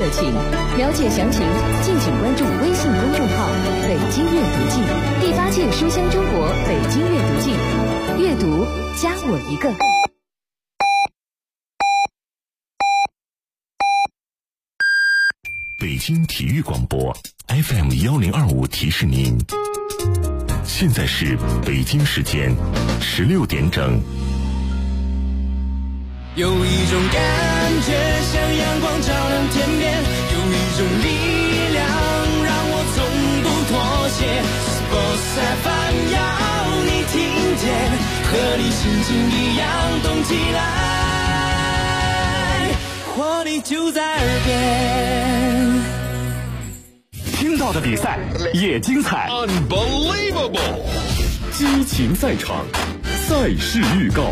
的情。了解详情，敬请关注微信公众号“北京阅读记”，第8届书香中国北京阅读季，阅读加我一个。 北京体育广播 FM1025 提示您，现在是北京时间16点整。 有一种感觉像阳光照亮天边，有一种力量让我从不妥协。Sports FM 要你听见，和你心情一样动起来，活力就在耳边。 听到的比赛也精彩 Unbelievable， 激情赛场，赛事预告。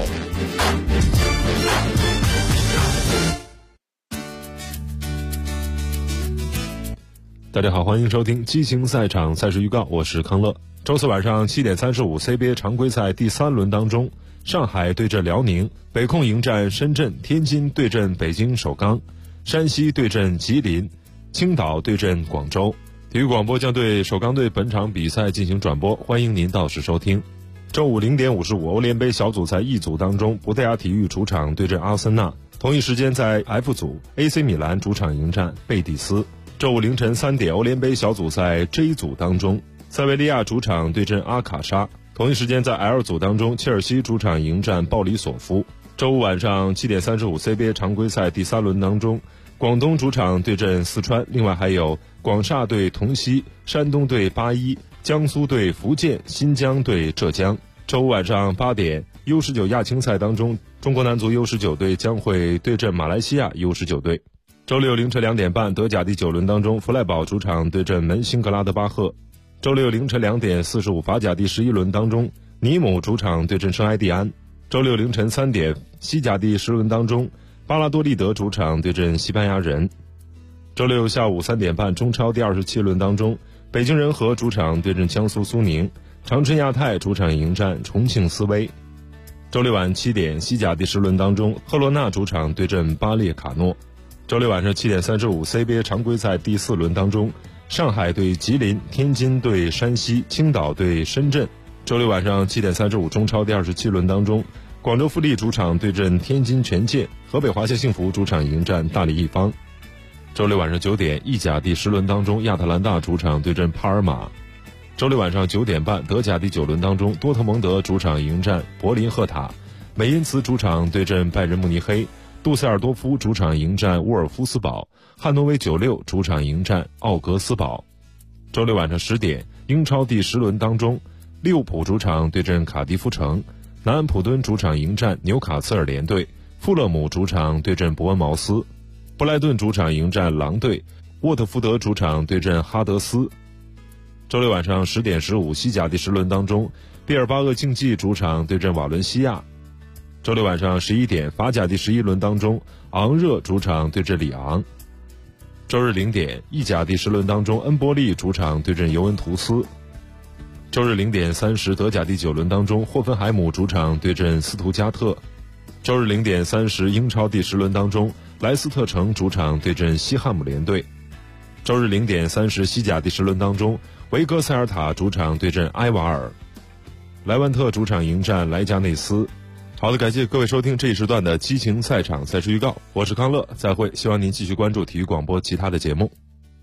大家好，欢迎收听激情赛场赛事预告，我是康乐。周四晚上7点35 CBA 常规赛第3轮当中，上海对阵辽宁，北控迎战深圳，天津对阵北京首钢，山西对阵吉林，青岛对阵广州。体育广播将对首钢队本场比赛进行转播，欢迎您到时收听。周五0点55欧联杯小组赛 E 组当中，葡萄牙体育主场对阵阿森纳，同一时间在 F 组 AC 米兰主场迎战贝蒂斯。周五凌晨3点欧联杯小组赛 J 组当中，塞维利亚主场对阵阿卡莎，同一时间在 L 组当中，切尔西主场迎战鲍里索夫。周五晚上7点35 CBA 常规赛第3轮当中，广东主场对阵四川，另外还有广厦对同曦，山东对81，江苏对福建，新疆对浙江。周五晚上8点 U19 亚青赛当中，中国男足 U19 队将会对阵马来西亚 U19 队。周六凌晨2点半，德甲第9轮当中，弗赖堡主场对阵门兴格拉德巴赫。周六凌晨2点45，法甲第11轮当中，尼姆主场对阵圣埃蒂安。周六凌晨3点，西甲第10轮当中，巴拉多利德主场对阵西班牙人。周六下午3点半，中超第27轮当中，北京人和主场对阵江苏苏宁，长春亚泰主场迎战重庆斯威。周六晚7点，西甲第10轮当中，赫罗纳主场对阵巴列卡诺。周六晚上7点35 CBA 常规赛第4轮当中，上海对吉林，天津对山西，青岛对深圳。周六晚上7点35中超第27轮当中，广州富力主场对阵天津权健，河北华夏幸福主场迎战大理一方。周六晚上9点，意甲第10轮当中，亚特兰大主场对阵帕尔马。周六晚上9点半，德甲第9轮当中，多特蒙德主场迎战柏林赫塔，美因茨主场对阵拜仁慕尼黑，杜塞尔多夫主场迎战沃尔夫斯堡，汉诺威96主场迎战奥格斯堡。周六晚上10点，英超第10轮当中，利物浦主场对阵卡迪夫城，南安普敦主场迎战纽卡斯尔联队，富勒姆主场对阵伯恩茅斯，布莱顿主场迎战狼队，沃特福德主场对阵哈德斯。周六晚上10点15，西甲第10轮当中，毕尔巴鄂竞技主场对阵瓦伦西亚。周六晚上11点，法甲第11轮当中，昂热主场对阵里昂。周日0点，意甲第10轮当中，恩波利主场对阵尤文图斯。周日0点30，德甲第9轮当中，霍芬海姆主场对阵斯图加特。周日0点30，英超第10轮当中，莱斯特城主场对阵西汉姆联队。周日0点30，西甲第10轮当中，维戈塞尔塔主场对阵埃瓦尔，莱万特主场迎战莱加内斯。好的，感谢各位收听这一时段的激情赛场赛事预告，我是康乐，再会，希望您继续关注体育广播其他的节目。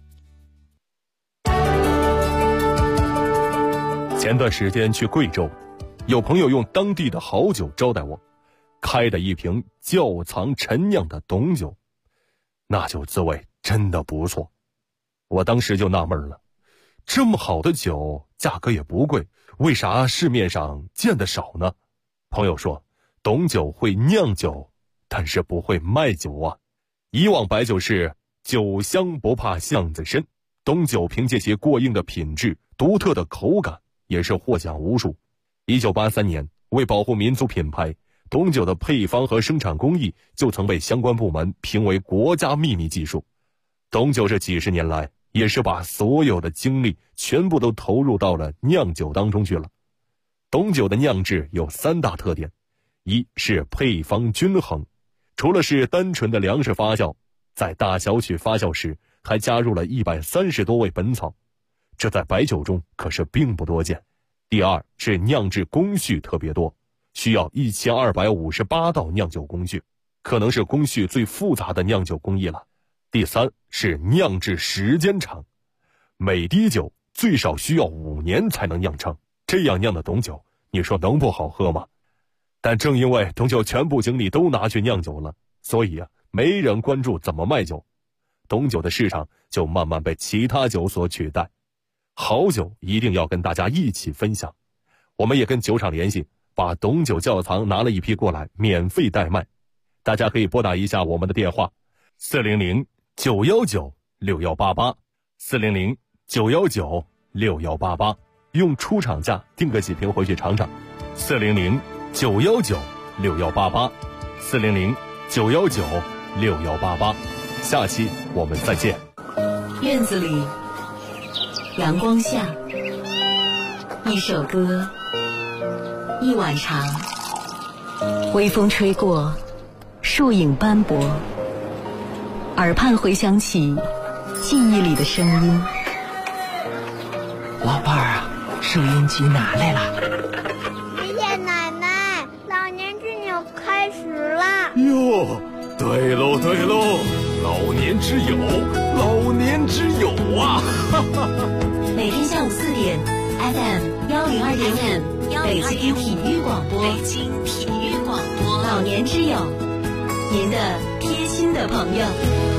前段时间去贵州，有朋友用当地的好酒招待我，开的一瓶窖藏陈酿的董酒，那酒滋味真的不错。我当时就纳闷了，这么好的酒价格也不贵，为啥市面上见得少呢？朋友说，董酒会酿酒，但是不会卖酒啊。以往白酒是酒香不怕巷子深，董酒凭借其过硬的品质、独特的口感，也是获奖无数。1983年，为保护民族品牌，董酒的配方和生产工艺就曾被相关部门评为国家秘密技术。董酒这几十年来，也是把所有的精力全部都投入到了酿酒当中去了。董酒的酿制有3大特点，一是配方均衡，除了是单纯的粮食发酵， 在大小曲发酵时还加入了130多味本草，这在白酒中可是并不多见。第二是酿制工序特别多，需要1258道酿酒工序，可能是工序最复杂的酿酒工艺了。第三是酿制时间长，每滴酒最少需要5年才能酿成，这样酿的董酒，你说能不好喝吗？但正因为董酒全部精力都拿去酿酒了，所以没人关注怎么卖酒，董酒的市场就慢慢被其他酒所取代。好酒一定要跟大家一起分享，我们也跟酒厂联系，把董酒窖藏拿了一批过来，免费代卖。大家可以拨打一下我们的电话400-919-6188 400-919-6188，用出厂价订个几瓶回去尝尝。400-919-6188 400-919-6188，下期我们再见。 院子里，阳光下，一首歌，一碗茶，微风吹过，树影斑驳，耳畔回响起记忆里的声音。 老伴儿啊，收音机拿来了。 爷爷奶奶，老年之友开始了。 哟，对喽对喽，老年之友，老年之友啊！ 每天下午4点 FM 102.5北京体育广播，老年之友，您的贴心的朋友。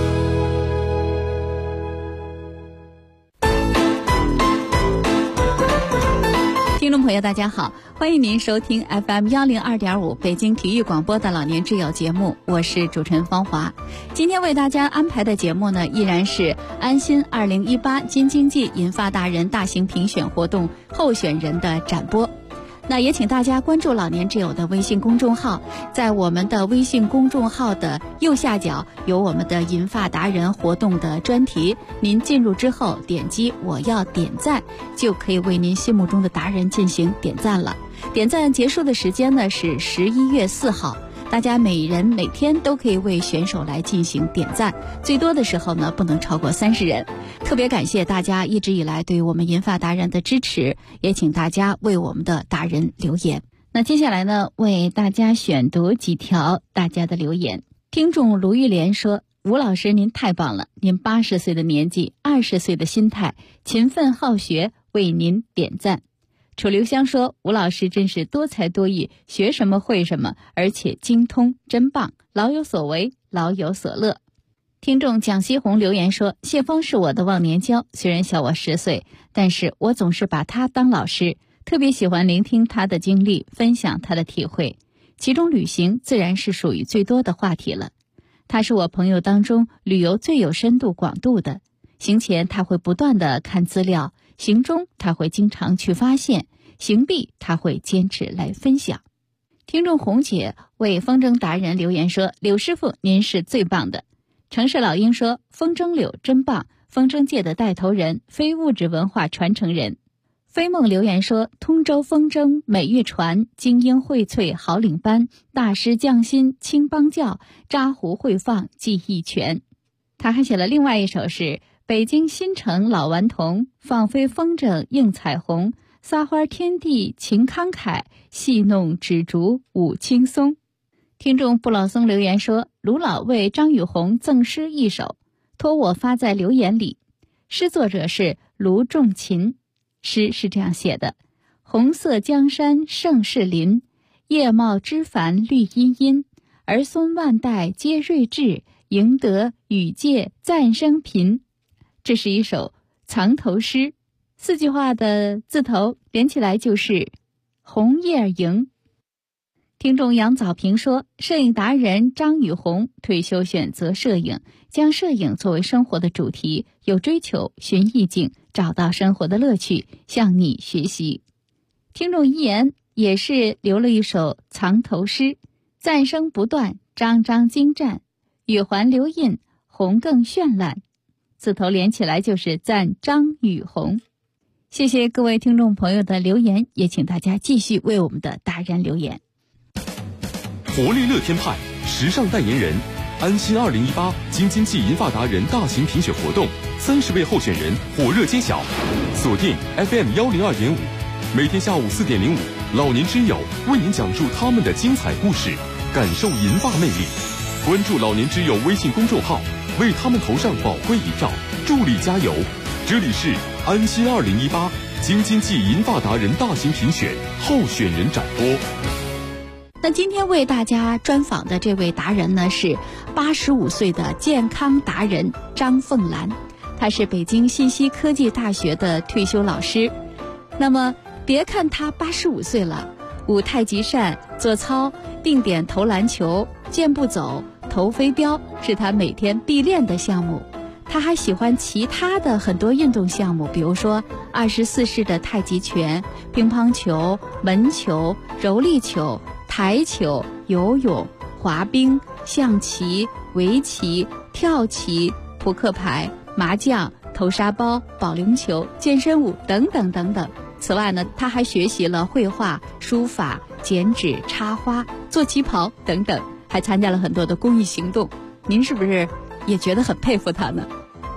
听众朋友大家好，欢迎您收听 FM 102.5北京体育广播的老年之友节目，我是主持人方华。今天为大家安排的节目呢，依然是安心2018京津冀银发达人大型评选活动候选人的展播。那也请大家关注老年之友的微信公众号，在我们的微信公众号的右下角有我们的银发达人活动的专题，您进入之后点击我要点赞，就可以为您心目中的达人进行点赞了。点赞结束的时间呢是11月4号，大家每人每天都可以为选手来进行点赞，最多的时候呢不能超过30人。特别感谢大家一直以来对于我们银发达人的支持，也请大家为我们的达人留言。那接下来呢，为大家选读几条大家的留言。听众卢玉莲说，吴老师您太棒了，您80岁的年纪，20岁的心态，勤奋好学，为您点赞。楚留香说，吴老师真是多才多艺，学什么会什么，而且精通，真棒，老有所为，老有所乐。听众蒋西红留言说，谢峰是我的忘年交，虽然小我10岁，但是我总是把他当老师，特别喜欢聆听他的经历，分享他的体会，其中旅行自然是属于最多的话题了。他是我朋友当中旅游最有深度广度的，行前他会不断的看资料，行中他会经常去发现，行毕他会坚持来分享。听众红姐为风筝达人留言说，柳师傅您是最棒的。城市老鹰说，风筝柳真棒，风筝界的带头人，非物质文化传承人。飞梦留言说，通州风筝美玉传，精英荟萃好领班，大师匠心青帮教，扎胡会放技艺全。他还写了另外一首是，北京新城老顽童，放飞风筝映彩虹，撒花天地情慷慨，戏弄纸竹舞轻松。听众不老松留言说，卢老为张雨红赠诗一首，托我发在留言里。诗作者是卢仲勤，诗是这样写的：红色江山盛世林，叶茂枝繁绿茵茵，儿孙万代皆睿智，赢得语界赞声频。这是一首藏头诗，4句话的字头连起来就是红叶迎。听众杨早平说，摄影达人张雨红退休选择摄影，将摄影作为生活的主题，有追求，寻意境，找到生活的乐趣，向你学习。听众一言也是留了一首藏头诗，赞声不断，张张精湛，雨环留印，红更绚烂，字头连起来就是赞张雨红。谢谢各位听众朋友的留言，也请大家继续为我们的达人留言。 活力乐天派时尚代言人， 安心2018京津冀银发达人大型评选活动，30位候选人火热揭晓。锁定 FM 102.5，每天下午4点05，老年之友为您讲述他们的精彩故事，感受银发魅力。关注老年之友微信公众号，为他们投上宝贵一票，助力加油。这里是安心2018京津冀银发达人大型评选候选人展播。 那今天为大家专访的这位达人呢，是85岁的健康达人张凤兰，她是北京信息科技大学的退休老师。那么别看她85岁了，舞太极扇、做操、定点投篮球、健步走、投飞镖是她每天必练的项目。她还喜欢其他的很多运动项目，比如说24式的太极拳、乒乓球、门球、柔力球、台球、游泳、滑冰、象棋、围棋、跳棋、扑克牌、麻将、投沙包、保龄球、健身舞等等等等。此外呢，他还学习了绘画、书法、剪纸、插花、做旗袍等等，还参加了很多的公益行动。您是不是也觉得很佩服他呢？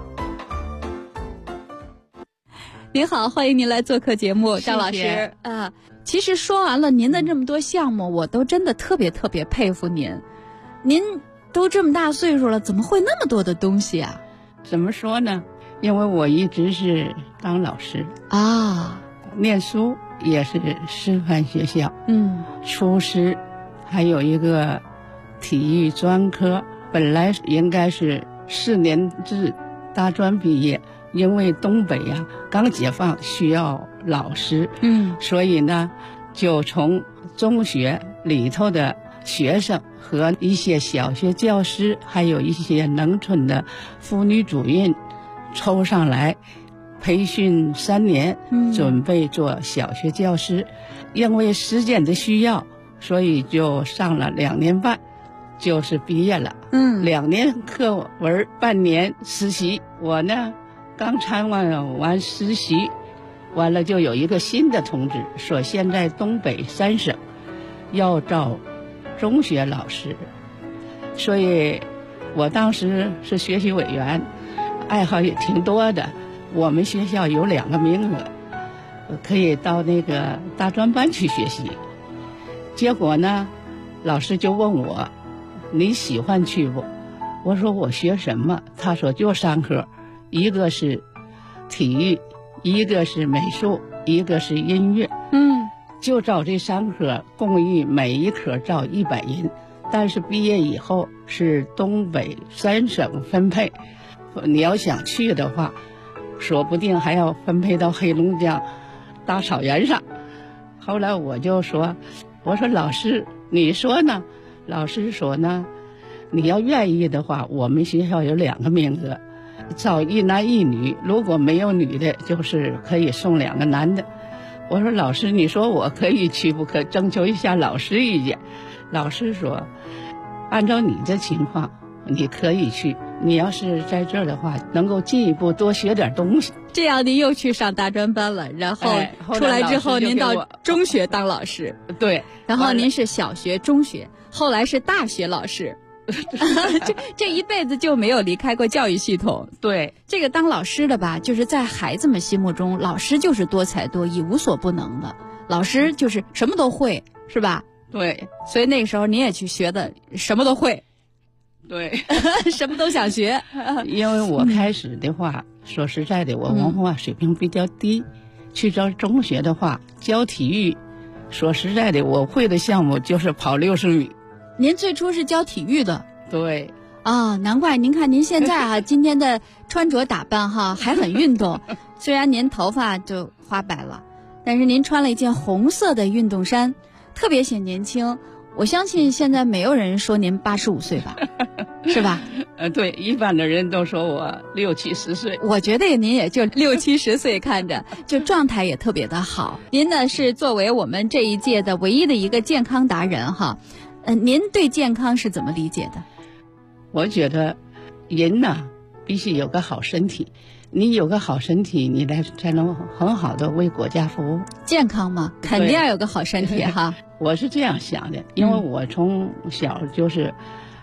您好，欢迎您来做客节目，张老师。其实说完了您的这么多项目，我都真的特别特别佩服您。您都这么大岁数了，怎么会那么多的东西啊？ 怎么说呢？因为我一直是当老师啊， 念书也是师范学校，初师，还有一个体育专科，本来应该是4年制大专毕业，因为东北呀刚解放需要老师，所以呢就从中学里头的学生和一些小学教师，还有一些农村的妇女主任抽上来培训3年，准备做小学教师。因为时间的需要，所以就上了2年半，就是毕业了。2年课文，半年实习。我呢刚参观完实习，完了就有一个新的通知，说现在东北3省要招中学老师，所以我当时是学习委员，爱好也挺多的。我们学校有2个名额，可以到那个大专班去学习。结果呢，老师就问我，你喜欢去不？我说我学什么？他说就3科，一个是体育，一个是美术，一个是音乐。就招这3科，共计每一科招100人，但是毕业以后是东北3省分配，你要想去的话，说不定还要分配到黑龙江大草原上。后来我就说，我说老师你说呢？老师说呢，你要愿意的话，我们学校有2个名额，招1男1女，如果没有女的，就是可以送2个男的。我说老师，你说我可以去不可？征求一下老师意见。老师说，按照你的情况，你可以去。你要是在这儿的话，能够进一步多学点东西。 这样您又去上大专班了，然后出来之后您到中学当老师。 对， 然后您是小学、中学，后来是大学老师。这一辈子就没有离开过教育系统。 对， 这个当老师的吧，就是在孩子们心目中，老师就是多才多艺、无所不能的，老师就是什么都会，是吧？ 对， 所以那个时候您也去学的什么都会。 对， 什么都想学。 因为我开始的话，说实在的，我文化水平比较低，去到中学的话教体育，说实在的，我会的项目就是跑60米。 您最初是教体育的？ 对。 难怪您看您现在今天的穿着打扮还很运动。虽然您头发就花白了，但是您穿了一件红色的运动衫，特别显年轻。我相信现在没有人说您85岁吧，是吧？ 对，一般的人都说我60、70岁。 我觉得您也就60、70岁，看着就状态也特别的好。您呢是作为我们这一届的唯一的一个健康达人您对健康是怎么理解的？ 我觉得人呢必须有个好身体，你有个好身体，你才能很好的为国家服务。 健康嘛，肯定要有个好身体哈。 我是这样想的，因为我从小就是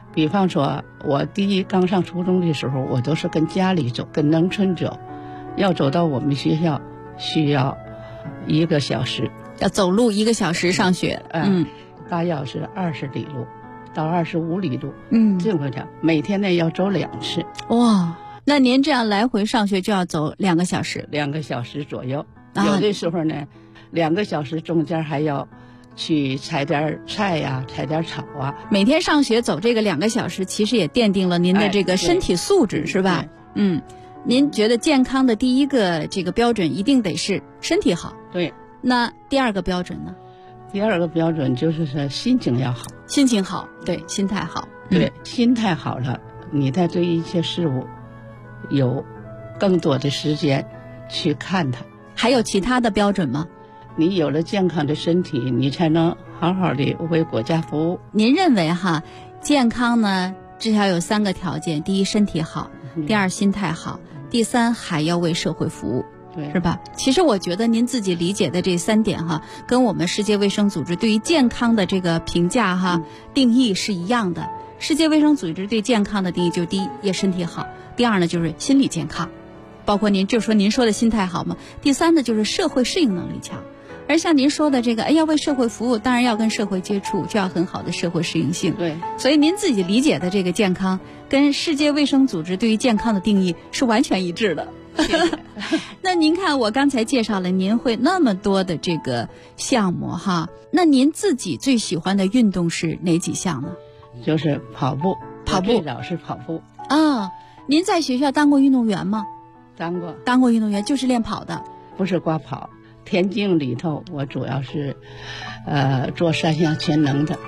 比方说，我刚上初中的时候，我都是跟家里走，跟农村走，要走到我们学校需要1个小时， 要走路1个小时上学。 大约是20里路到25里路。这么讲，每天呢要走2次。 哇，那您这样来回上学就要走2个小时 ？2个小时左右。有的时候呢，2个小时中间还要去采点菜呀，采点草啊。 每天上学走这个2个小时，其实也奠定了您的这个身体素质，是吧？您觉得健康的第一个这个标准一定得是身体好。 对。 那第2个标准呢？ 第2个标准就是说心情要好。 心情好，对，心态好。 对，心态好了，你在对一切事物有更多的时间去看它。 还有其他的标准吗？ 你有了健康的身体，你才能好好的为国家服务。 您认为健康呢至少有3个条件：第一，身体好；第2，心态好；第3，还要为社会服务。 对， 是吧？其实我觉得您自己理解的这3点跟我们世界卫生组织对于健康的这个评价定义是一样的。世界卫生组织对健康的定义就第一，也身体好；第2呢就是心理健康，包括您说的心态好嘛；第3呢就是社会适应能力强。而像您说的这个，要为社会服务，当然要跟社会接触，就要很好的社会适应性。 对， 所以您自己理解的这个健康，跟世界卫生组织对于健康的定义是完全一致的。那您看，我刚才介绍了您会那么多的这个项目那您自己最喜欢的运动是哪几项呢？ 就是跑步。最早是跑步。 您在学校当过运动员吗？ 当过运动员，就是练跑的。 不是光跑，田径里头我主要是做3项全能的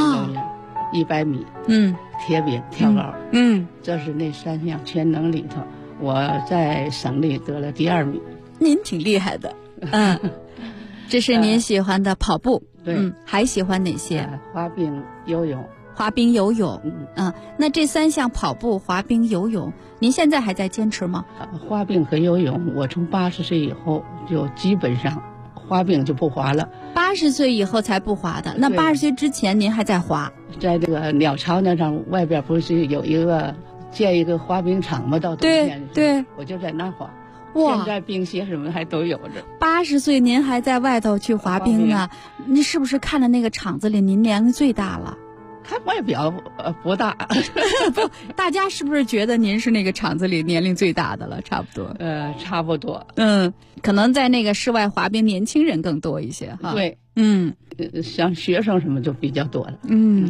，100米，铁饼、跳高，这是那3项全能里头。我在省里得了第2名。 您挺厉害的。这是您喜欢的跑步。 对。 还喜欢哪些？ 滑冰、游泳。 滑冰、游泳。那这3项跑步、滑冰、游泳，您现在还在坚持吗？ 滑冰和游泳，我从80岁以后就基本上滑冰就不滑了。 80岁以后才不滑的？那80岁之前您还在滑？ 在这个鸟巢那上外边不是有建一个滑冰场吗？到冬天。 对， 我就在那滑。 哇， 现在冰鞋什么还都有着。 80岁您还在外头去滑冰啊？你是不是看着那个场子里您年龄最大了？ 看外表不大。 不，大家是不是觉得您是那个场子里年龄最大的了？差不多。 差不多。 可能在那个室外滑冰年轻人更多一些对。像学生什么就比较多了。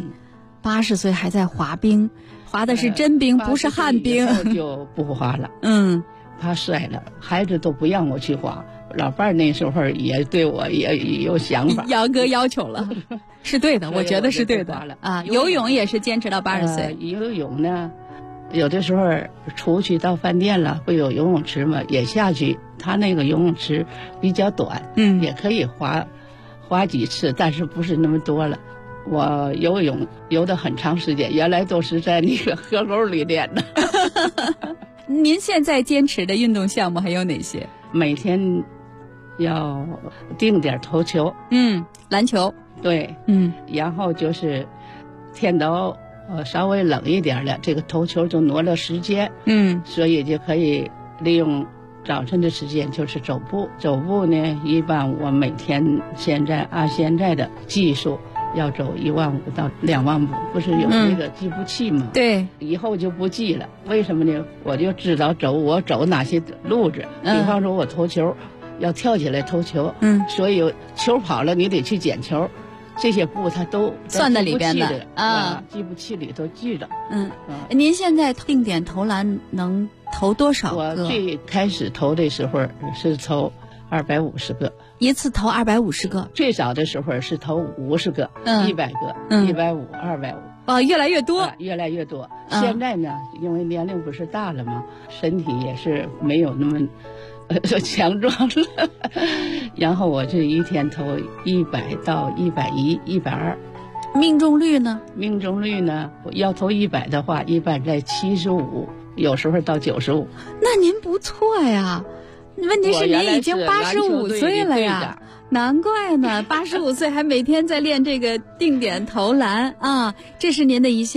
80岁还在滑冰，滑的是真冰，不是旱冰。 就不滑了。怕摔了，孩子都不让我去滑。老伴儿那时候也对我也有想法， 杨哥要求了，是对的，我觉得是对的游泳也是坚持到80岁。 游泳呢，有的时候出去到饭店了，会有游泳池嘛，也下去。他那个游泳池比较短，也可以滑几次，但是不是那么多了。我游泳游得很长时间，原来都是在那个河沟里练的。 您现在坚持的运动项目还有哪些？ 每天要定点投球。 篮球。 对。然后就是天都稍微冷一点了，这个投球就挪了时间。所以就可以利用早晨的时间就是走步。走步呢，一般我每天现在按现在的技术要走15000到2万步，不是有那个计步器吗？ 对， 以后就不记了。为什么呢？我就知道我走哪些路子。比方说我投球，要跳起来投球，所以球跑了你得去捡球，这些步它都算在里边的计步器里头记着。 您现在定点投篮能投多少个？ 我最开始投的时候是投250个。 一次投250个。 最早的时候是投50个，100个，150、250。 越来越多， 越来越多。现在呢，因为年龄不是大了嘛，身体也是没有那么强壮了。然后我这一天投100到110、120。 命中率呢？ 命中率呢，要投100的话，一般在75，有时候到95。 那您不错呀。问题是您已经85岁了呀，难怪呢，85岁还每天在练这个定点投篮啊，这是您的一项。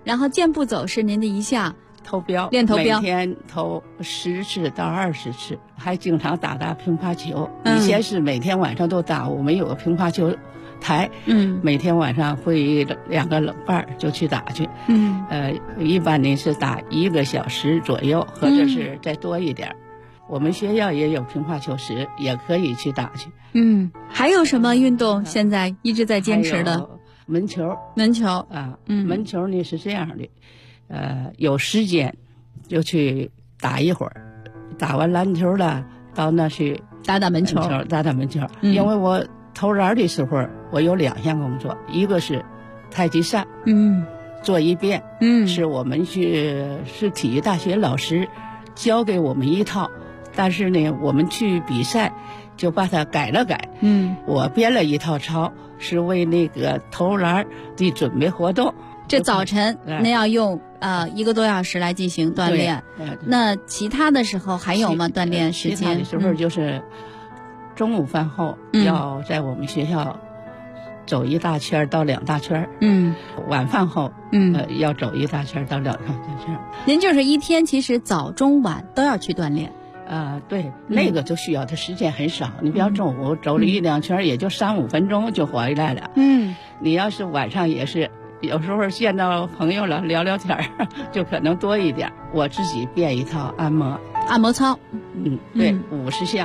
然后健步走是您的一项投标， 练投标， 每天投10次到20次，还经常打乒乓球。以前是每天晚上都打，我们有个乒乓球台，每天晚上会2个冷伴就去打去，一般呢是打1个小时左右，或者是再多一点。我们学校也有乒乓球室，也可以去打去。 还有什么运动现在一直在坚持的？ 门球。 门球啊，门球呢是这样的，有时间就去打一会儿，打完篮球了，到那去打门球， 打门球。因为我投篮的时候，我有2项工作，一个是太极扇，做一遍，是我们是体育大学老师教给我们一套。但是呢，我们去比赛就把它改了改。我编了一套操，是为那个投篮的准备活动。 这早晨那要用1个多小时来进行锻炼。那其他的时候还有吗？锻炼时间？ 其他的时候就是中午饭后要在我们学校走1大圈到2大圈。晚饭后要走1大圈到2大圈。 您就是一天其实早中晚都要去锻炼。 对，那个就需要的时间很少。你比方中午走了1、2圈，也就3、5分钟就回来了。你要是晚上也是，有时候见到朋友了聊聊天就可能多一点。我自己编一套按摩操，对，50项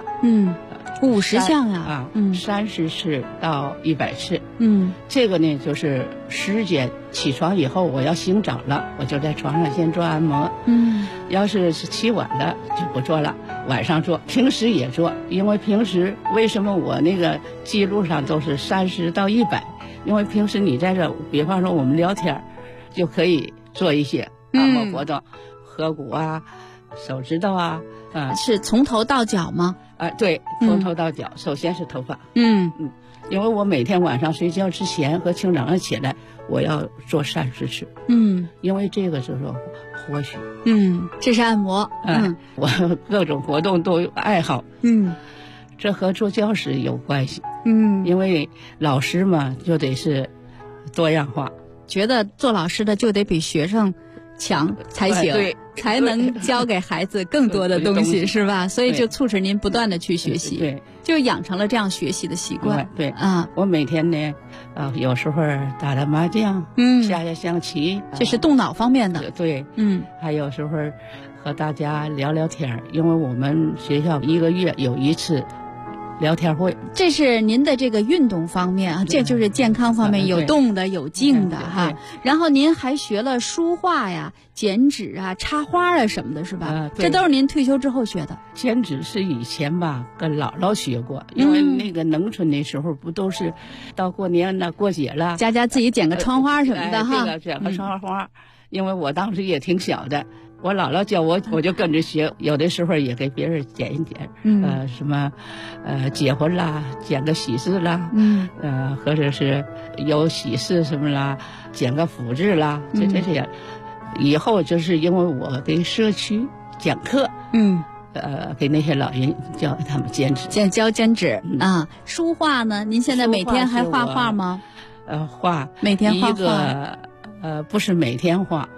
，50项呀 ，30次到100次。这个呢就是时间，起床以后我要醒早了，我就在床上先做按摩。要是起晚了就不做了，晚上做，平时也做。因为平时为什么我那个记录上都是30到100？因为平时你在这，比方说我们聊天，就可以做一些按摩活动，合谷啊，手指头啊， 是从头到脚吗？ 对，从头到脚，首先是头发。因为我每天晚上睡觉之前和清早上起来，我要做30次。因为这个就是活血。 这是按摩。 我各种活动都有爱好。这和做教师有关系。因为老师嘛，就得是多样化。 觉得做老师的就得比学生强才行，才能教给孩子更多的东西，是吧？所以就促使您不断的去学习， 对， 就养成了这样学习的习惯。 对我每天呢，有时候打打麻将，下下象棋， 这是动脑方面的。 对，还有时候和大家聊聊天，因为我们学校1个月有1次聊天会。 这是您的这个运动方面啊，这就是健康方面，有动的有静的哈。然后您还学了书画呀、剪纸啊、插花啊什么的，是吧？这都是您退休之后学的。 剪纸是以前吧跟姥姥学过，因为那个农村的时候不都是到过年了、过节了， 家家自己剪个窗花什么的哈。 这个剪个窗花，因为我当时也挺小的。我姥姥教我，我就跟着学，有的时候也给别人剪一剪，什么，结婚啦，剪个喜事啦，或者是有喜事什么啦，剪个福字啦，这些。以后就是因为我给社区讲课，给那些老人教他们剪纸， 教剪纸啊。书画呢？您现在每天还画画吗？ 画， 每天画画。 不是每天画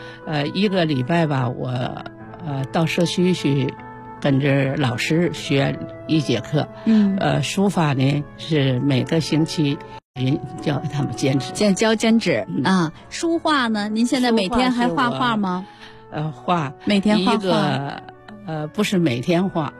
，1个礼拜吧，我到社区去跟着老师学1节课，书法呢是每个星期人教他们剪纸， 教剪纸啊。书画呢？您现在每天还画画吗？ 画， 每天画画。不是每天画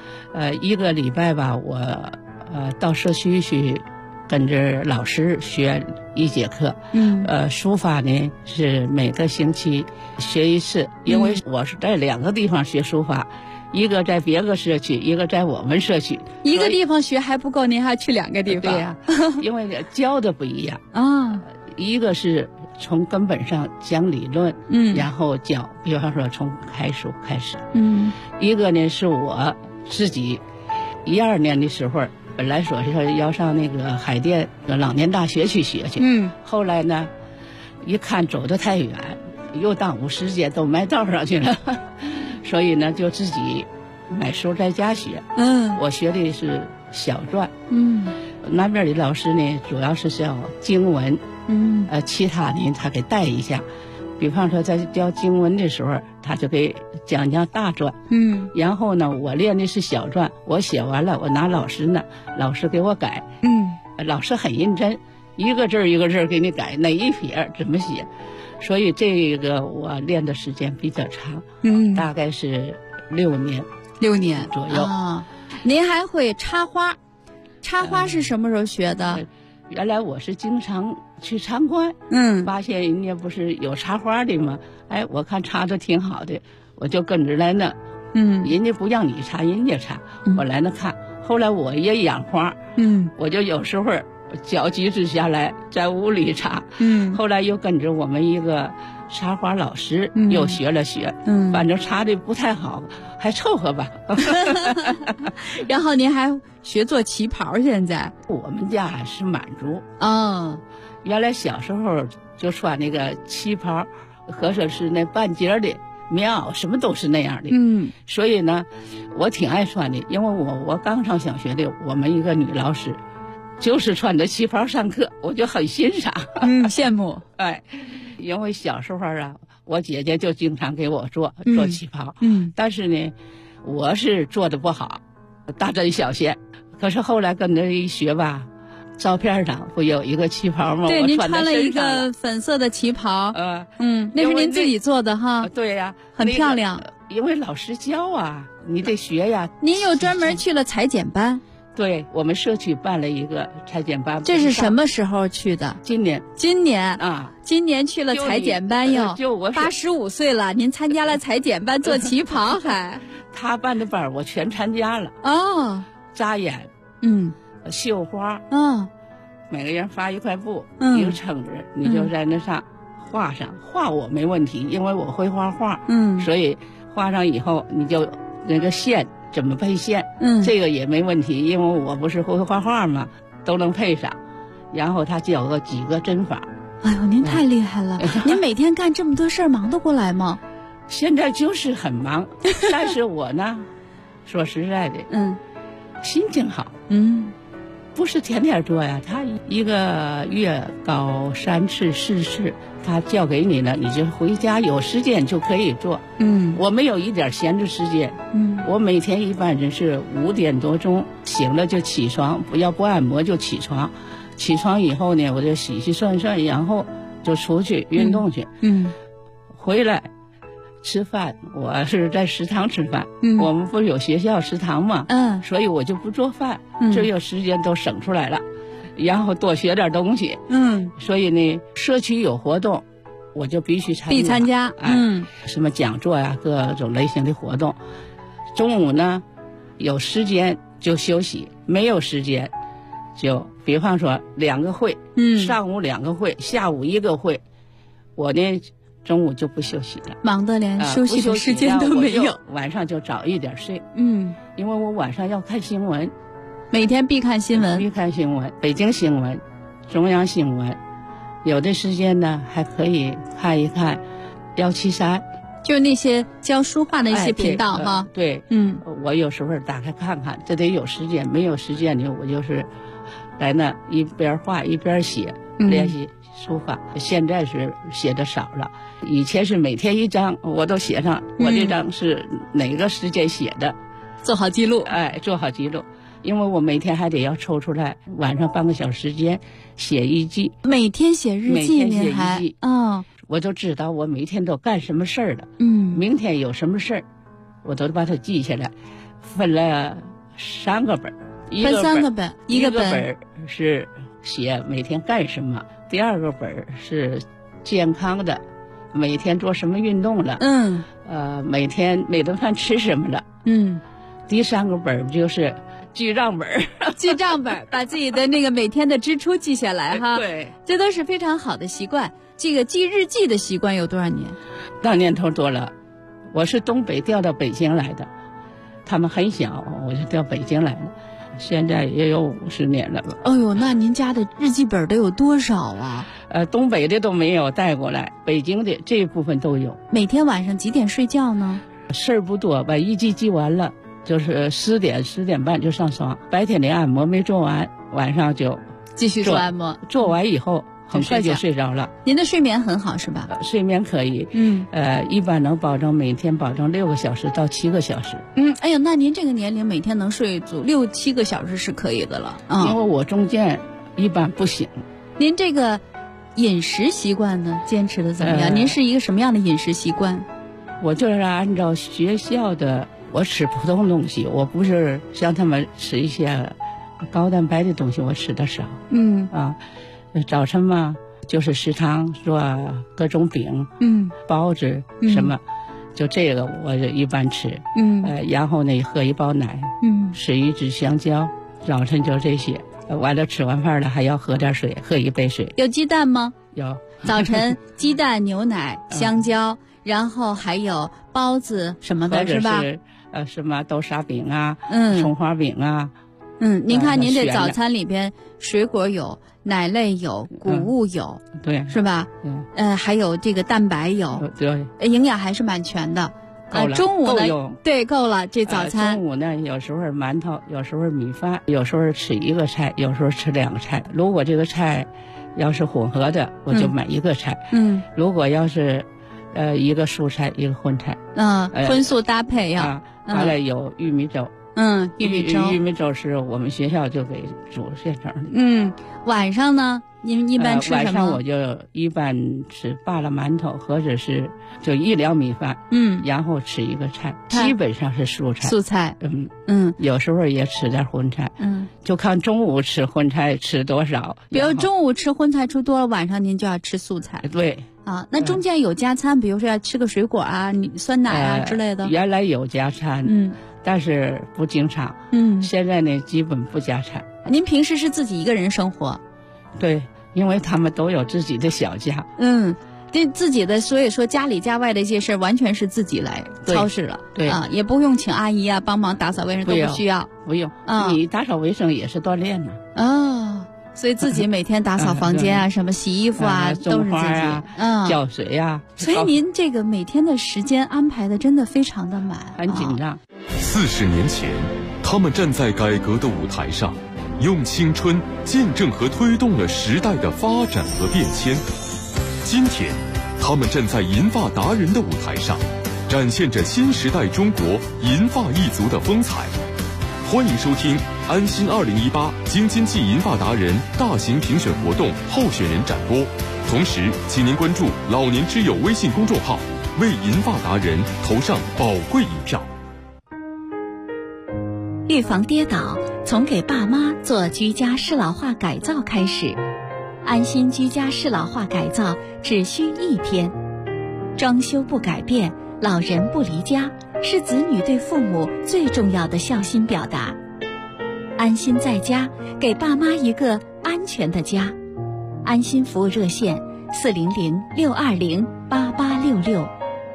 ，1个礼拜吧，我到社区去跟着老师学1节课，书法呢是每个星期学1次，因为我是在2个地方学书法，一个在别个社区，一个在我们社区。 一个地方学还不够，您还去2个地方？ 对呀，因为教的不一样啊。一个是从根本上讲理论，然后教，比方说从楷书开始，一个呢是我自己12年的时候。本来说是要上那个海淀老年大学去学去，后来呢，一看走得太远，又耽误时间，都埋道上去了，所以呢就自己买书在家学。我学的是小篆。那边的老师呢，主要是教经文，其他呢他给带一下， 比方说在教经文的时候，他就给讲大篆。然后呢，我练的是小篆，我写完了，我拿老师呢，老师给我改。老师很认真，一个字儿一个字儿给你改，哪一撇怎么写。所以这个我练的时间比较长，大概是6年左右。 您还会插花，插花是什么时候学的？ 原来我是经常去参观，发现人家不是有插花的吗？哎，我看插的挺好的，我就跟着来那，人家不让你插，人家插，我来那看。后来我也养花，我就有时候脚急止下来在屋里插，后来又跟着我们一个插花老师又学了学，反正插的不太好，还凑合吧。 然后您还学做旗袍，现在我们家是满族哦，原来小时候就穿那个旗袍，或者是那半截的棉袄，什么都是那样的。所以呢，我挺爱穿的，因为我刚上小学的，我们一个女老师就是穿着旗袍上课，我就很欣赏， 羡慕。 哎，因为小时候啊，我姐姐就经常给我做旗袍，但是呢，我是做的不好，大针小线。可是后来跟着一学吧，照片上不有一个旗袍吗？ 对，您穿了一个粉色的旗袍，那是您自己做的哈？ 对呀， 很漂亮。 因为老师教啊，你得学呀。 您又专门去了裁剪班？ 对，我们社区办了一个裁剪班。 这是什么时候去的？ 今年啊， 今年去了裁剪班哟。 就我 85岁了，您参加了裁剪班做旗袍还？ 他办的班我全参加了。 哦， 扎眼，绣花，每个人发一块布，一个撑子，你就在那上画上。画我没问题，因为我会画画，所以画上以后你就那个线怎么配线，这个也没问题，因为我不是会画画嘛，都能配上。然后他教我几个针法。 哎呦，您太厉害了！您每天干这么多事儿，忙得过来吗？ 现在就是很忙，但是我呢，说实在的，心情好，不是天天做呀，他一个月搞3次4次，他教给你了，你就回家有时间就可以做。我没有一点闲着时间。我每天一般人是5点多钟醒了就起床，不按摩就起床。起床以后呢，我就洗洗涮涮，然后就出去运动去。回来吃饭，我是在食堂吃饭。我们不是有学校食堂嘛，所以我就不做饭，这有时间都省出来了，然后多学点东西。所以呢，社区有活动，我就必须参加。什么讲座呀，各种类型的活动。中午呢，有时间就休息，没有时间就比方说2个会，上午2个会，下午1个会，我呢中午就不休息了， 忙得连休息的时间都没有。 晚上就早一点睡，因为我晚上要看新闻， 每天必看新闻， 北京新闻、中央新闻，有的时间呢还可以看一看173， 就那些教书画的一些频道哈。 对，我有时候打开看看，这得有时间，没有时间呢，我就是来那一边画一边写，练习书法。现在是写的少了，以前是每天1张，我都写上我这张是哪个时间写的， 做好记录。 做好记录，因为我每天还得要抽出来晚上半个小时时间写日记。 每天写日记， 您还我就知道我每天都干什么事儿了。明天有什么事儿，我都把它记下来，分了3个本。 分3个本， 一个本是写每天干什么，第2个本是健康的，每天做什么运动了，每天每顿饭吃什么了，第3个本就是记账本。 记账本，把自己的那个每天的支出记下来哈。 对， 这都是非常好的习惯。这个记日记的习惯有多少年？ 那年头多了，我是东北调到北京来的，他们很小我就调北京来了。现在也有50年了吧。 哎呦，那您家的日记本得有多少啊？ 东北的都没有带过来，北京的这一部分都有。 每天晚上几点睡觉呢？ 事儿不多，把一记完了，就是10点10点半就上床。白天的按摩没做完，晚上就继续做按摩。 做完以后很快就睡着了。 您的睡眠很好是吧？ 睡眠可以，一般能每天保证6个小时到7个小时。 哎呦，那您这个年龄每天能睡足6、7个小时是可以的了。 因为我中间一般不醒。 您这个饮食习惯呢，坚持的怎么样？您是一个什么样的饮食习惯？ 我就是按照学校的，我吃普通东西，我不是像他们吃一些高蛋白的东西，我吃的少。早晨嘛，就是食堂做各种饼，包子什么，就这个我就一般吃。然后呢，喝一包奶，吃一支香蕉，早晨就这些。完了吃完饭了还要喝点水，喝1杯水。 有鸡蛋吗？ 有。 早晨鸡蛋、牛奶、香蕉，然后还有包子什么的，是吧？ 什么豆沙饼啊，葱花饼啊。 您看您这早餐里边水果有，奶类有，谷物有， 对， 是吧？还有这个蛋白有， 对， 营养还是蛮全的。中午呢，对，够了。这早餐中午呢，有时候馒头，有时候米饭，有时候吃1个菜，有时候吃2个菜。如果这个菜要是混合的，我就买1个菜。如果要是1个蔬菜1个荤菜， 荤素搭配呀。 完了有玉米粥。玉米粥是我们学校就给煮现成的。 晚上呢，你们一般吃什么？ 晚上我就一般吃扒拉馒头，或者是就1两米饭。然后吃1个菜，基本上是蔬菜。 素菜。 有时候也吃点荤菜。就看中午吃荤菜吃多少。 比如中午吃荤菜吃多了，晚上您就要吃素菜。 对。 那中间有加餐，比如说要吃个水果啊、酸奶啊之类的。 原来有加餐。但是不经常。现在呢，基本不加餐。 您平时是自己一个人生活？ 对，因为他们都有自己的小家。 对自己的，所以说家里家外的一些事完全是自己来操持了。 对也不用请阿姨啊帮忙打扫卫生，都不需要。 不用。你打扫卫生也是锻炼呢。 所以自己每天打扫房间啊，什么洗衣服啊，都是自己。 浇水啊。 所以您这个每天的时间安排的真的非常的满， 很紧张。 40年前，他们站在改革的舞台上，用青春见证和推动了时代的发展和变迁。今天，他们站在银发达人的舞台上，展现着新时代中国银发一族的风采。欢迎收听安心2018京津冀银发达人大型评选活动候选人展播，同时请您关注老年之友微信公众号，为银发达人投上宝贵一票。 预防跌倒，从给爸妈做居家适老化改造开始。安心居家适老化改造只需1天，装修不改变，老人不离家，是子女对父母最重要的孝心表达。安心在家，给爸妈一个安全的家。安心服务热线400-620-8866。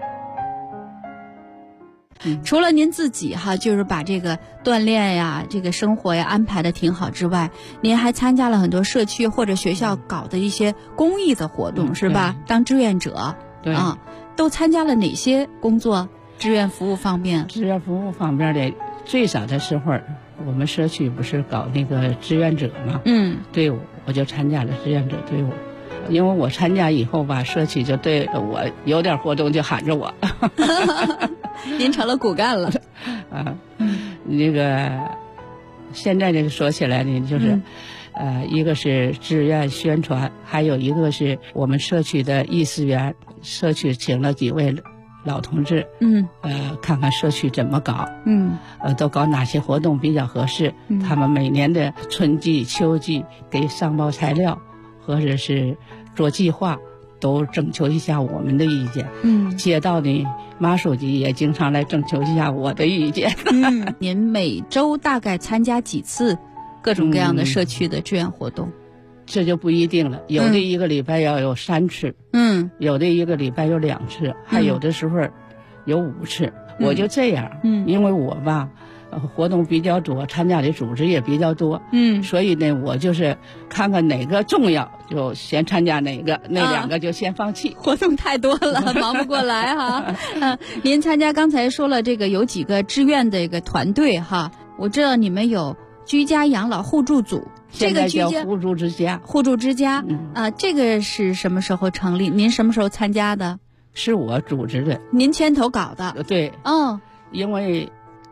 除了您自己就是把这个锻炼呀、这个生活呀安排的挺好之外，您还参加了很多社区或者学校搞的一些公益的活动，是吧？当志愿者。 对。 都参加了哪些工作？志愿服务方面。 志愿服务方面的，最早的时候，我们社区不是搞那个志愿者吗？队伍，我就参加了志愿者队伍。因为我参加以后吧，社区就对我有点活动就喊着我。 您成了骨干了。 那个现在这个说起来呢，就是一个是志愿宣传，还有一个是我们社区的义师员，社区请了几位老同志，看看社区怎么搞，都搞哪些活动比较合适。他们每年的春季、秋季给上报材料，或者是做计划，都征求一下我们的意见。街道的马书记也经常来征求一下我的意见。 您每周大概参加几次各种各样的社区的志愿活动？ 这就不一定了，有的1个礼拜要有3次，有的1个礼拜有2次，还有的时候有5次。我就这样，因为我吧活动比较多，参加的组织也比较多，所以呢，我就是看看哪个重要就先参加哪个，那2个就先放弃。 活动太多了，忙不过来哈。您参加刚才说了这个有几个志愿的一个团队哈，我知道你们有居家养老互助组，这个叫互助之家。 互助之家，这个是什么时候成立？您什么时候参加的？ 是我组织的， 您牵头搞的。 对，因为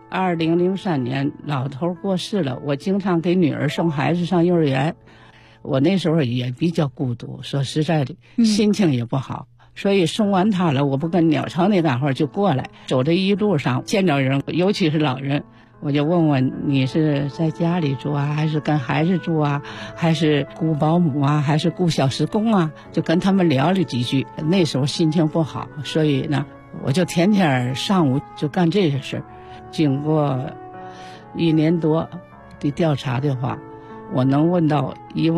2003年老头过世了，我经常给女儿送孩子上幼儿园，我那时候也比较孤独，说实在的，心情也不好。所以送完他了，我不跟鸟巢那大伙就过来，走这一路上见着人，尤其是老人，我就问问你是在家里住啊，还是跟孩子住啊，还是雇保姆啊，还是雇小时工啊，就跟他们聊了几句。那时候心情不好，所以呢，我就天天上午就干这些事。经过1年多的调查的话，我能问到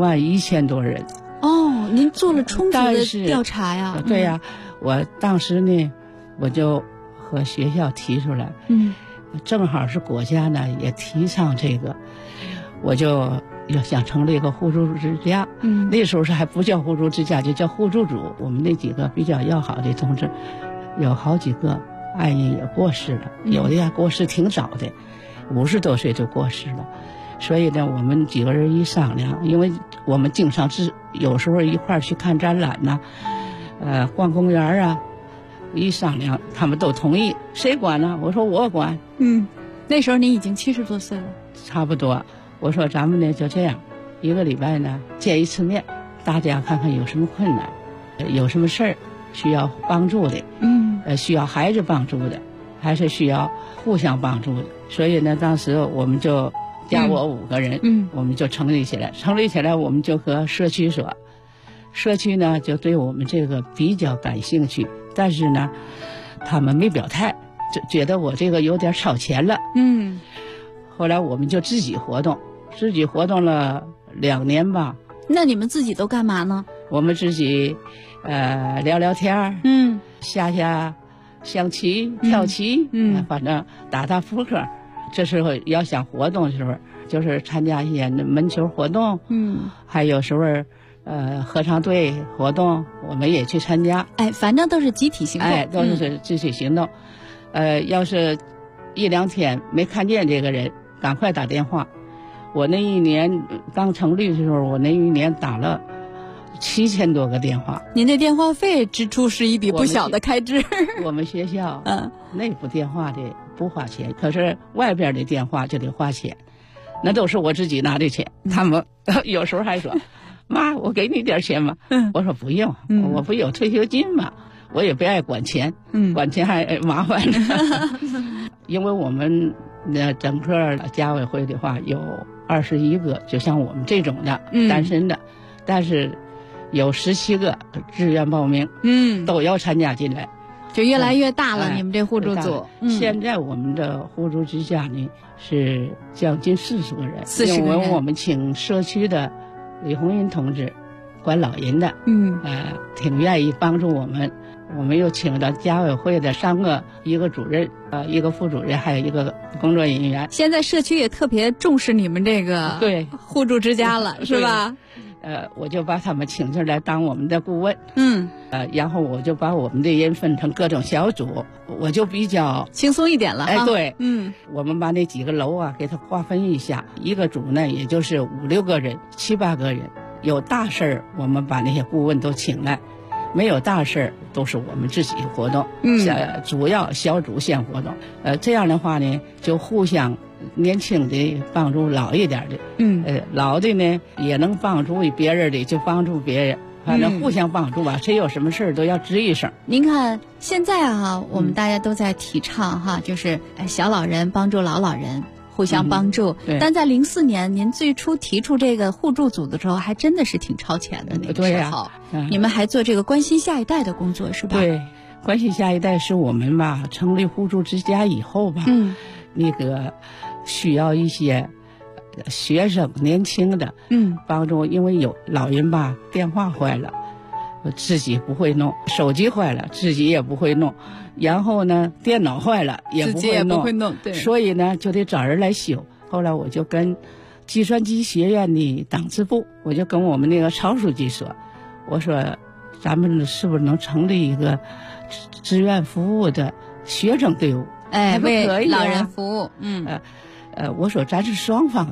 11000多人。 您做了充足的调查呀？ 对呀，我当时呢，我就和学校提出来，正好是国家呢也提倡这个，我就要想成立一个互助之家。那时候是还不叫互助之家，就叫互助组。我们那几个比较要好的同志，有好几个爱人也过世了，有的呀过世挺早的，50多岁就过世了。所以呢，我们几个人一商量，因为我们经常有时候一块儿去看展览呐，逛公园啊，一商量他们都同意。谁管呢？我说我管。 那时候您已经70多岁了， 差不多。我说咱们呢就这样，1个礼拜呢见一次面，大家看看有什么困难，有什么事儿需要帮助的，需要孩子帮助的，还是需要互相帮助的。所以呢，当时我们就加我5个人，我们就成立起来。成立起来，我们就和社区说，社区呢就对我们这个比较感兴趣，但是呢，他们没表态，就觉得我这个有点超前了。后来我们就自己活动了2年吧。 那你们自己都干嘛呢？ 我们自己聊聊天，下象棋、跳棋，反正打扑克。这时候要想活动的时候，就是参加一些门球活动，还有时候合唱队活动，我们也去参加。 反正都是集体行动， 都是集体行动。要是1、2天没看见这个人，赶快打电话。我那一年刚成立的时候，我那一年打了7000多个电话。 您的电话费支出是一笔不小的开支。 我们学校内部电话的不花钱，可是外边的电话就得花钱，那都是我自己拿的钱。他们有时候还说妈，我给你点钱吧。我说不用，我不有退休金嘛，我也不爱管钱，管钱还麻烦呢。因为我们整个家委会的话有21个，就像我们这种的单身的，但是有17个志愿报名，都要参加进来， 就越来越大了。你们这互助组， 现在我们的互助之家呢是将近40个人，因为我们请社区的李红英同志管老人的，挺愿意帮助我们。我们又请到家委会的3个，一个主任，一个副主任，还有一个工作人员。 现在社区也特别重视你们这个互助之家了，是吧？ 我就把他们请进来当我们的顾问，然后我就把我们的人分成各种小组，我就比较轻松一点了。 对，我们把那几个楼啊给它划分一下，一个组呢也就是5、6个人、7、8个人。有大事儿，我们把那些顾问都请来；没有大事儿，都是我们自己活动。主要小组先活动。这样的话呢，就互相年轻的帮助老一点的，老的呢也能帮助别人的就帮助别人，反正互相帮助吧。谁有什么事儿都要吱一声。 您看现在我们大家都在提倡就是小老人帮助老人。互相帮助，但在04年您最初提出这个互助组的时候，还真的是挺超前的那个时候。你们还做这个关心下一代的工作是吧？ 对，关心下一代是我们吧成立互助之家以后吧，那个需要一些学生年轻的帮助，因为有老人吧电话坏了自己不会弄，手机坏了自己也不会弄，然后呢电脑坏了也不会弄， 对， 所以呢就得找人来修。后来我就跟计算机学院的党支部，我就跟我们那个曹书记说，我说咱们是不是能成立一个志愿服务的学生队伍， 为老人服务。 我说咱是双方的，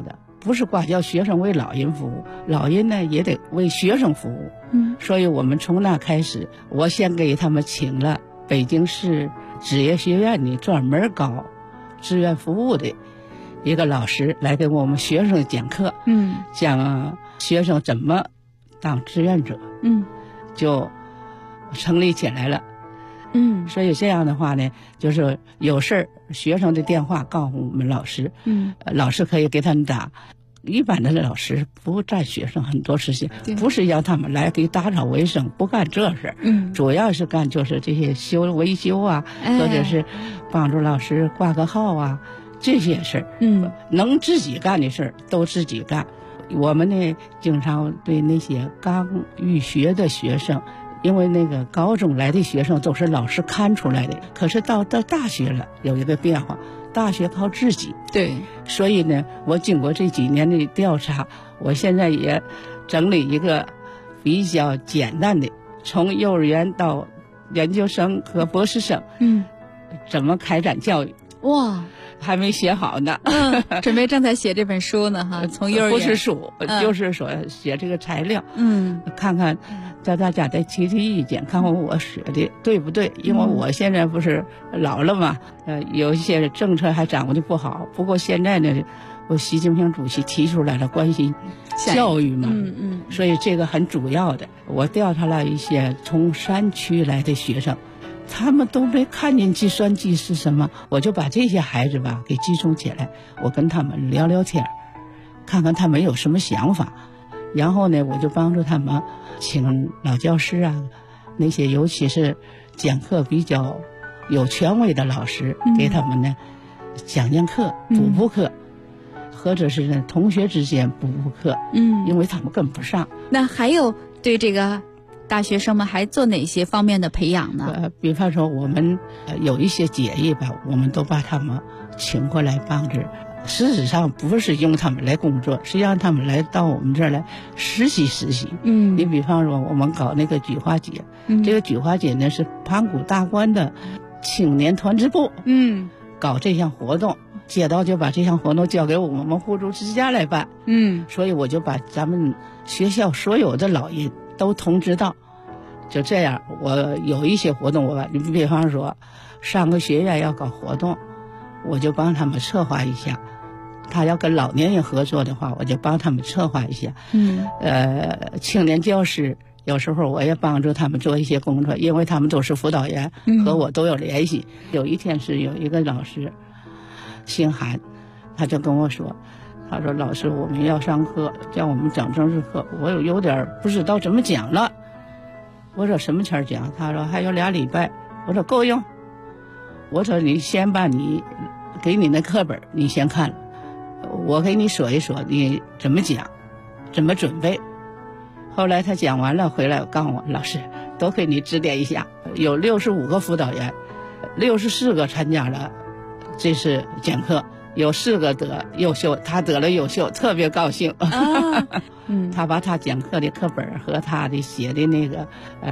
不是光叫学生为老人服务，老人呢也得为学生服务。所以我们从那开始，我先给他们请了北京市职业学院的专门搞志愿服务的一个老师来给我们学生讲课，讲学生怎么当志愿者，就成立起来了。所以这样的话呢，就是有事儿学生的电话告诉我们老师，老师可以给他们打。一般的老师不占学生很多时间，不是让他们来给打扫卫生，不干这事儿，主要是干就是这些维修啊，或者是帮助老师挂个号啊，这些事儿，能自己干的事儿都自己干。我们呢，经常对那些刚预学的学生，因为那个高中来的学生都是老师看出来的，可是到大学了有一个变化，大学靠自己。对，所以呢，我经过这几年的调查，我现在也整理一个比较简单的，从幼儿园到研究生和博士生，怎么开展教育。哇，还没写好呢， 准备正在写这本书呢哈。从幼儿园不是书，就是说写这个材料，看看叫大家再提意见，看看我写的对不对。因为我现在不是老了嘛，有一些政策还掌握的不好。不过现在呢，我习近平主席提出来了关心教育嘛，所以这个很主要的。我调查了一些从山区来的学生。他们都没看见计算机是什么，我就把这些孩子吧给集中起来，我跟他们聊聊天，看看他们有什么想法，然后呢，我就帮助他们请老教师啊，那些尤其是讲课比较有权威的老师，给他们呢讲课、补课，或者是呢同学之间补课，因为他们跟不上。 那还有对这个大学生们还做哪些方面的培养呢？ 比方说我们有一些节日吧，我们都把他们请过来帮着。实质上不是用他们来工作，是让他们来到我们这儿来实习实习。你比方说我们搞那个菊花节，这个菊花节呢是盘古大观的青年团支部，搞这项活动，街道就把这项活动交给我们互助之家来办。所以我就把咱们学校所有的老人都通知到，就这样。我有一些活动，你比方说上个学院要搞活动，我就帮他们策划一下。他要跟老年人合作的话，我就帮他们策划一下。青年教师有时候我也帮助他们做一些工作，因为他们都是辅导员，和我都有联系。有一天是有一个老师姓韩，他就跟我说，他说老师我们要上课，叫我们讲政治课，我有点不知道怎么讲了。我说什么前讲？他说还有2礼拜。我说够用。我说你先把你给你那课本你先看了，我给你说一说你怎么讲，怎么准备。后来他讲完了回来，我告诉我老师都给你指点一下。有65个辅导员，64个参加了这次讲课，有4个得优秀，他得了优秀，特别高兴。他把他讲课的课本和他的写的那个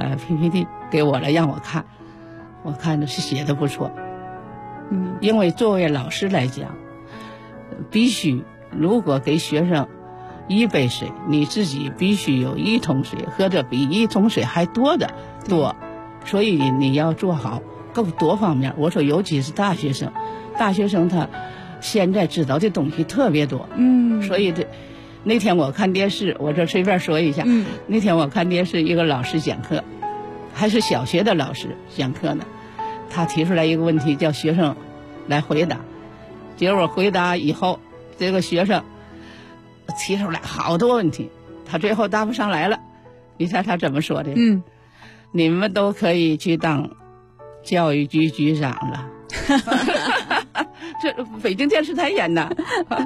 PPT 给我了，让我看，我看的是写的不错。因为作为老师来讲，必须如果给学生1杯水，你自己必须有1桶水，或者比1桶水还多的多，所以你要做好够多方面。我说尤其是大学生他现在知道的东西特别多，所以那天我看电视，我这随便说一下，那天我看电视，一个老师讲课，还是小学的老师讲课呢，他提出来一个问题，叫学生来回答，结果回答以后，这个学生提出来好多问题，他最后答不上来了。你猜他怎么说的？你们都可以去当教育局局长了。这北京电视台演的。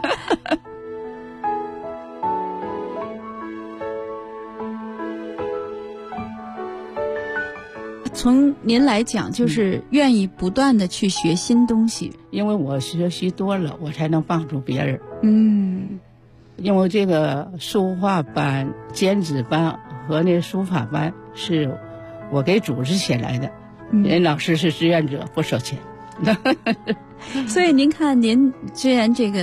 从您来讲，就是愿意不断的去学新东西， 因为我学习多了，我才能帮助别人。因为这个书画班、剪纸班和那书法班是我给组织起来的，人老师是志愿者，不收钱。 所以您看，您虽然这个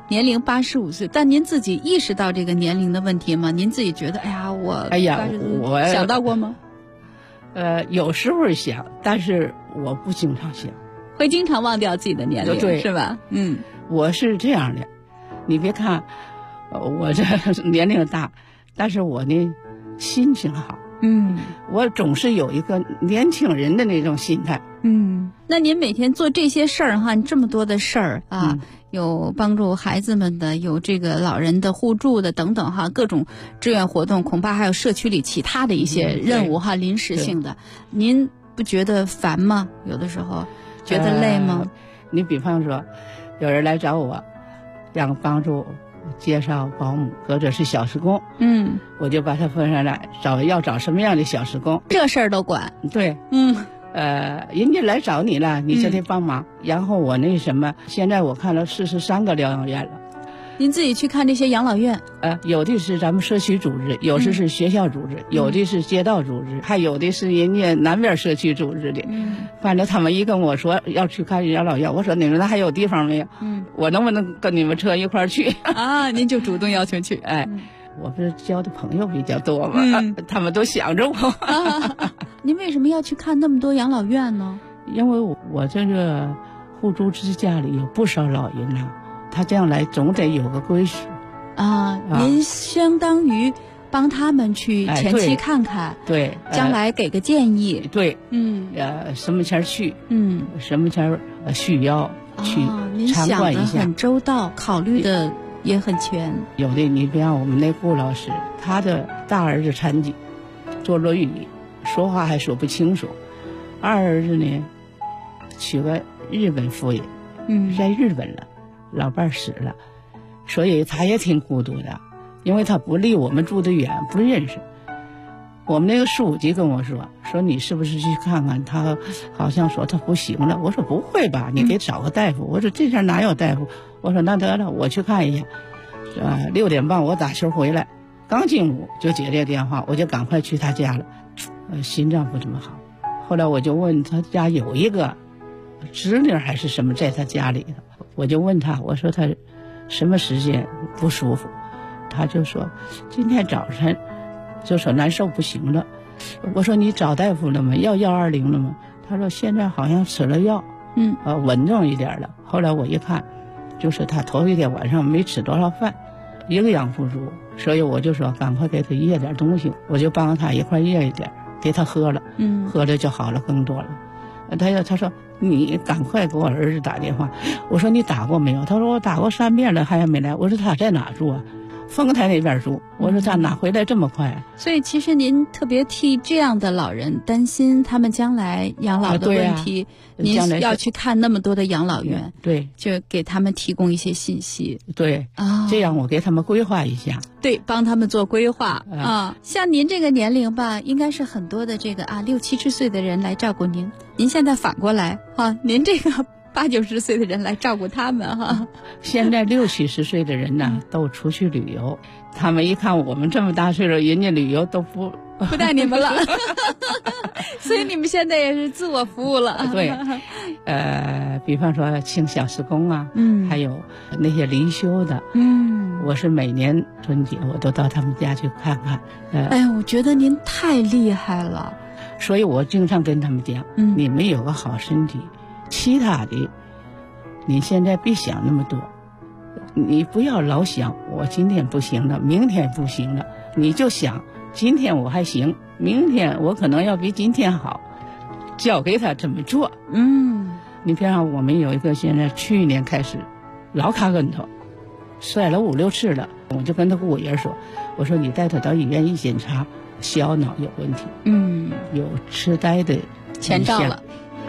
年龄85岁，但您自己意识到这个年龄的问题吗？您自己觉得，我想到过吗？ 有时候想，但是我不经常想， 会经常忘掉自己的年龄， 对， 是吧？ 我是这样的，你别看我这年龄大，但是我呢心情好。我总是有一个年轻人的那种心态。 那您每天做这些事儿哈，这么多的事儿啊，有帮助孩子们的，有这个老人的互助的等等哈，各种志愿活动，恐怕还有社区里其他的一些任务哈，临时性的，您不觉得烦吗？有的时候觉得累吗？ 你比方说，有人来找我，让帮助介绍保姆或者是小时工，我就把他分上来，要找什么样的小时工， 这事儿都管。 对，人家来找你了，你就得帮忙。然后我那什么，现在我看了43个疗养院了。 您自己去看这些养老院？ 有的是咱们社区组织，有的是学校组织，有的是街道组织，还有的是人家南边社区组织的。反正他们一跟我说要去看养老院，我说你们那还有地方没有？我能不能跟你们车一块儿去？ 您就主动要求去。 我不是交的朋友比较多嘛，他们都想着我。 您为什么要去看那么多养老院呢？ 因为我这个互助之家里有不少老人呐，他这样来总得有个归属。 您相当于帮他们去前期看看， 对， 将来给个建议， 对，什么前去，什么前需要去参观一下。 您想得很周到，考虑的也很全。 有的你比方我们那顾老师，他的大儿子残疾，坐轮椅，说话还说不清楚；二儿子呢，娶个日本夫人，在日本了，老伴死了，所以他也挺孤独的，因为他不离我们住得远，不认识。我们那个书记跟我说你是不是去看看他，好像说他不行了。我说不会吧，你给找个大夫。我说这下哪有大夫？我说那得了，我去看一下。6点半我打球回来，刚进屋就接这电话，我就赶快去他家了。心脏不怎么好，后来我就问他家有一个侄女还是什么在他家里头，我就问他，我说他什么时间不舒服，他就说今天早晨就说难受不行了。我说你找大夫了吗？要120了吗？他说现在好像吃了药，稳重一点了。后来我一看，就是他头一天晚上没吃多少饭，营养不足，所以我就说赶快给他掖点东西，我就帮他一块掖一点，给他喝了，喝了就好了更多了。他说你赶快给我儿子打电话。我说你打过没有？他说我打过3遍了，还没来。我说他在哪住啊？丰台那边住。我说他哪回来这么快啊？ 所以其实您特别替这样的老人担心他们将来养老的问题，您要去看那么多的养老院， 对， 就给他们提供一些信息， 对这样我给他们规划一下， 对，帮他们做规划像您这个年龄吧，应该是很多的这个60、70岁的人来照顾您，您现在反过来您这个80、90岁的人来照顾他们现在60、70岁的人呢都出去旅游，他们一看我们这么大岁数，人家旅游都不带你们了所以你们现在也是自我服务了。 对，比方说请小时工啊，还有那些离休的，我是每年春节我都到他们家去看看。 我觉得您太厉害了， 所以我经常跟他们讲，你们有个好身体，其他的你现在别想那么多，你不要老想我今天不行了，明天不行了，你就想今天我还行，明天我可能要比今天好，教给他怎么做。你比方我们有一个现在去年开始老卡跟头，摔了5、6次了，我就跟他顾爷说，我说你带他到医院一检查，小脑有问题，有痴呆的前兆了。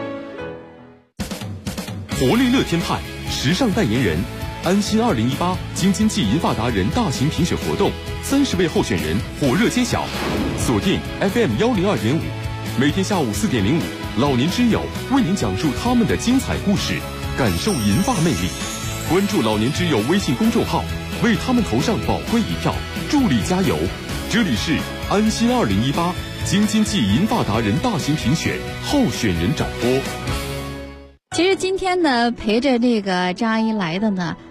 活力乐天派时尚代言人，安心2018京津冀银发达人大型评选活动，30位候选人火热揭晓，锁定 FM 102.5，每天下午4点05，老年之友为您讲述他们的精彩故事，感受银发魅力。关注老年之友微信公众号，为他们投上宝贵一票，助力加油。这里是安心2018京津冀银发达人大型评选候选人展播。 其实今天呢，陪着这个张阿姨来的呢，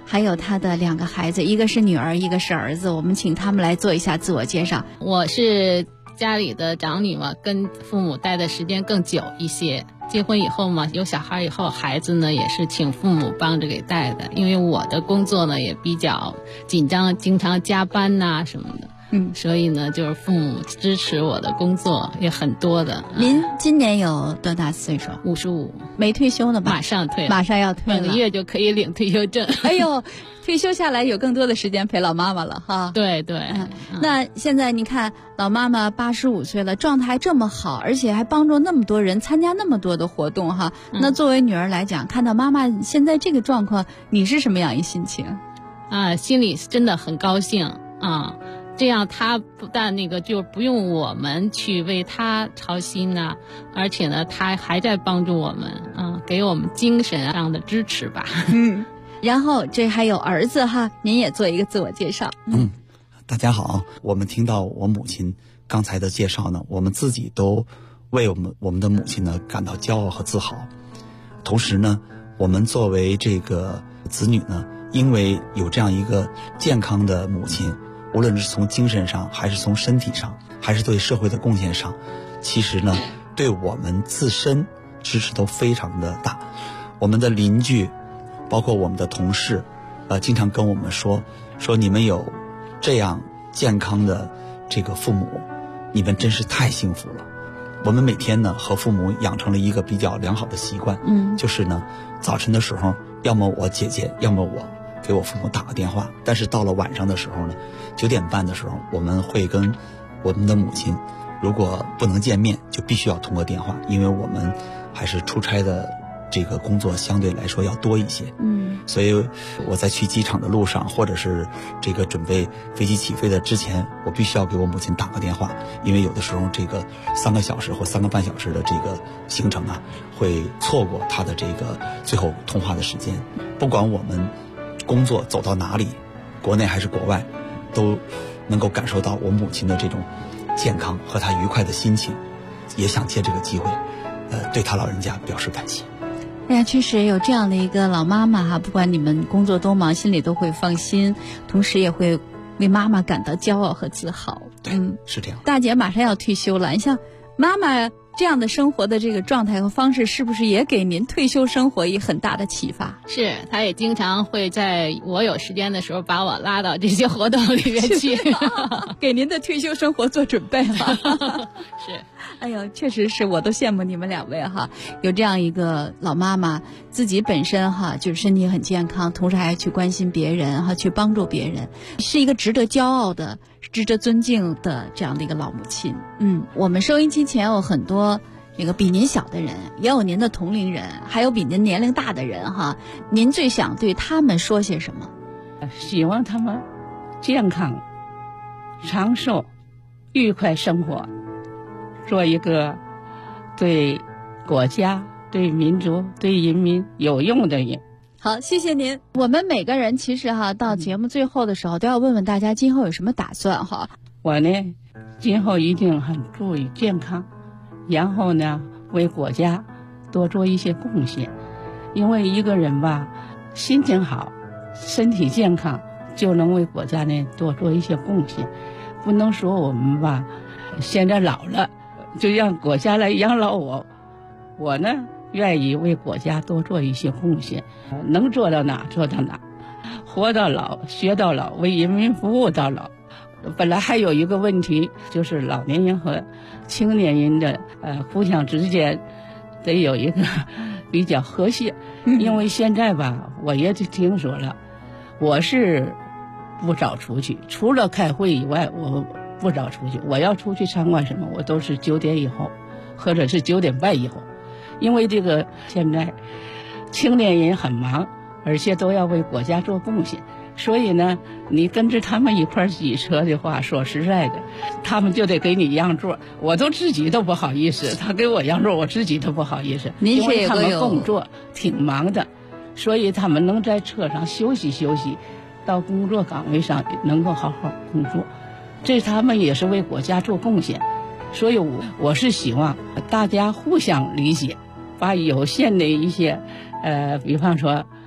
还有他的2个孩子，一个是女儿，一个是儿子。我们请他们来做一下自我介绍。 我是家里的长女嘛，跟父母待的时间更久一些。结婚以后嘛，有小孩以后，孩子呢也是请父母帮着给带的。因为我的工作呢也比较紧张，经常加班呐什么的。所以呢，就是父母支持我的工作也很多的。 您今年有多大岁数 ？55， 没退休呢吧？ 马上退了， 马上要退了， 本个月就可以领退休证。 哎呦，退休下来有更多的时间陪老妈妈了哈。 对对。 那现在你看，老妈妈85岁了，状态还这么好，而且还帮助那么多人，参加那么多的活动哈。那作为女儿来讲，看到妈妈现在这个状况，你是什么样一心情？ 心里真的很高兴啊。这样他不但就不用我们去为他操心呢，而且呢他还在帮助我们给我们精神上的支持吧。 然后这还有儿子哈，您也做一个自我介绍。 大家好，我们听到我母亲刚才的介绍呢，我们自己都为我们的母亲呢感到骄傲和自豪。同时呢，我们作为这个子女呢，因为有这样一个健康的母亲，无论是从精神上还是从身体上还是对社会的贡献上，其实呢对我们自身支持都非常的大。我们的邻居包括我们的同事经常跟我们说你们有这样健康的这个父母，你们真是太幸福了。我们每天呢和父母养成了一个比较良好的习惯，就是呢早晨的时候要么我姐姐要么我给我父母打个电话，但是到了晚上的时候呢9点半的时候，我们会跟我们的母亲，如果不能见面就必须要通过电话，因为我们还是出差的这个工作相对来说要多一些，所以我在去机场的路上，或者是这个准备飞机起飞的之前，我必须要给我母亲打个电话，因为有的时候这个3个小时或3个半小时的这个行程会错过她的这个最后通话的时间。不管我们工作走到哪里，国内还是国外，都能够感受到我母亲的这种健康和她愉快的心情，也想借这个机会对她老人家表示感谢。 哎呀，确实有这样的一个老妈妈哈，不管你们工作多忙，心里都会放心，同时也会为妈妈感到骄傲和自豪。 对，是这样。 大姐马上要退休了，你像妈妈这样的生活的这个状态和方式，是不是也给您退休生活一很大的启发？ 是，她也经常会在我有时间的时候把我拉到这些活动里面去， 给您的退休生活做准备了。 是。 哎呦，确实是，我都羡慕你们2位哈，有这样一个老妈妈，自己本身哈就是身体很健康，同时还去关心别人哈，去帮助别人，是一个值得骄傲的、值得尊敬的这样的一个老母亲。我们收音机前有很多这个比您小的人，也有您的同龄人，还有比您年龄大的人哈，您最想对他们说些什么？ 希望他们健康、长寿、愉快生活，做一个对国家、对民族、对人民有用的人。 好，谢谢您。我们每个人其实哈，到节目最后的时候都要问问大家今后有什么打算哈。 我呢，今后一定很注意健康，然后呢，为国家多做一些贡献。因为一个人吧，心情好，身体健康，就能为国家呢多做一些贡献。不能说我们吧，现在老了，就让国家来养老我。我呢，愿意为国家多做一些贡献，能做到哪做到哪，活到老学到老，为人民服务到老。本来还有一个问题，就是老年人和青年人的互相之间得有一个比较和谐。因为现在吧，我也听说了，我是不早出去，除了开会以外，我不早出去。我要出去参观什么，我都是9点以后，或者是9点半以后。因为这个现在青年人很忙，而且都要为国家做贡献，所以呢，你跟着他们一块挤车的话，说实在的，他们就得给你让座，我都自己都不好意思，他给我让座，我自己都不好意思。 您因为他们工作挺忙的，所以他们能在车上休息休息，到工作岗位上能够好好工作，这他们也是为国家做贡献。所以我是希望大家互相理解，把有限的一些比方说